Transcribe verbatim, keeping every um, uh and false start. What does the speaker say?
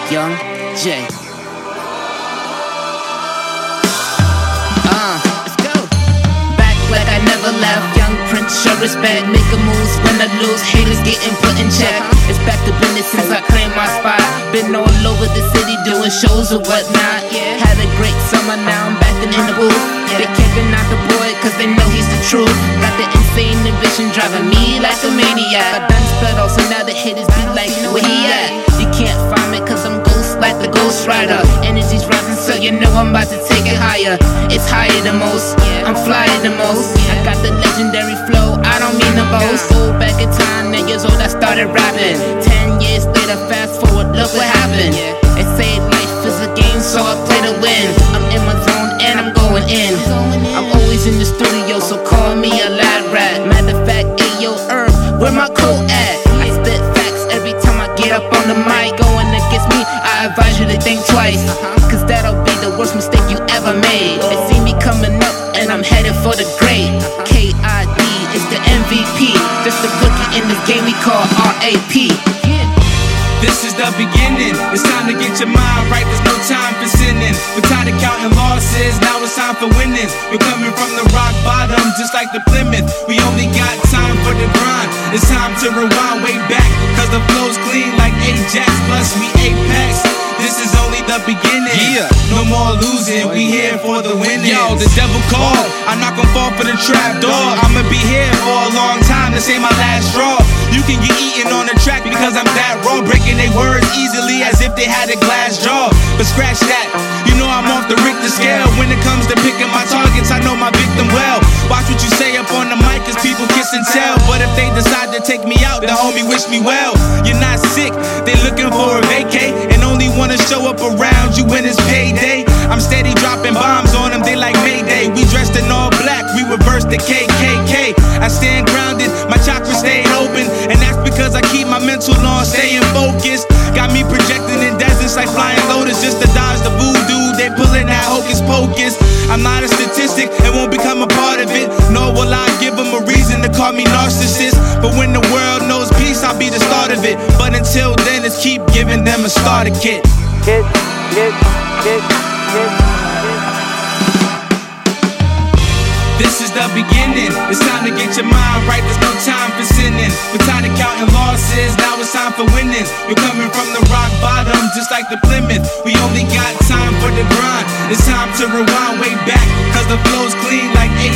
Young J. Uh, let's go. Back like I never left. Young Prince, show respect. Making moves when I lose. Haters getting put in check. It's back to business since I claimed my spot. Been all over the city doing shows or whatnot. Had a great summer, now I'm back in the booth. They camping out the boy cause they know he's the truth. Got the insane ambition driving me like a maniac. I done sped off, so now the haters be like, where he at? You can't find me cause I'm ghost like the Ghost Rider. Energy's rising, so you know I'm about to take it higher. It's higher than most, I'm flyer the most. I got the legendary flow, I don't mean the most. Go back in time, nine years old I started rapping. Ten years later, fast forward, look what happened. They say life is a game, so I play to win. I'm in my zone and I'm going in. I'm always in the studio, so call me a lad rat. Matter of fact, ayo, Herb, where my coat at? I spit facts every time I get up on the mic. Going against me, I advise you to think twice, cause that'll be the worst mistake you ever made. They see me coming up and I'm headed for the great. K I D is the M V P, just a rookie in this game we call R A P. This is the beginning, it's time to get your mind right, there's no time for sinning. We're tired of counting losses, now it's time for winning. We're coming from the rock bottom, just like the Plymouth. We only got time for the grind, it's time to rewind way back, cause the flow's clean like Ajax, plus we Apex. This is only the beginning, yeah. No more losing, we here for the winning. Yo, the devil called, I'm not gonna fall for the trap door. I'ma be here for a long time, this ain't my last straw. You can get eaten on the track because I'm that raw, breaking they words easily as if they had a glass jaw. But scratch that, you know I'm off the Richter scale. When it comes to picking my targets, I know my victim well. Watch what you say up on the mic, cause people kiss and tell. But if they decide to take me out, the homie wish me well. You're not sick, they looking for a vacay, and only wanna show up around you when it's payday. I'm steady dropping bombs on them, they like Mayday. We dressed in all black, we reverse the K K K. I stand grounded, my chakras stay open, and that's because I keep my mental on, staying focused. Got me projecting in deserts like flying lotus, just to dodge the voodoo. They pulling that hocus pocus. I'm not a statistic and won't become a part of it, nor will I give them a reason to call me narcissist. But when the world knows peace, I'll be the start of it. But until then, it's keep giving them a starter kit. Kit, kit, kit, kit. This is the beginning, it's time to get your mind right, there's no time for sinning. We're tired of counting losses, now it's time for winning. We're coming from the rock bottom, just like the Plymouth. We only got time for the grind, it's time to rewind way back, cause the flow's clean like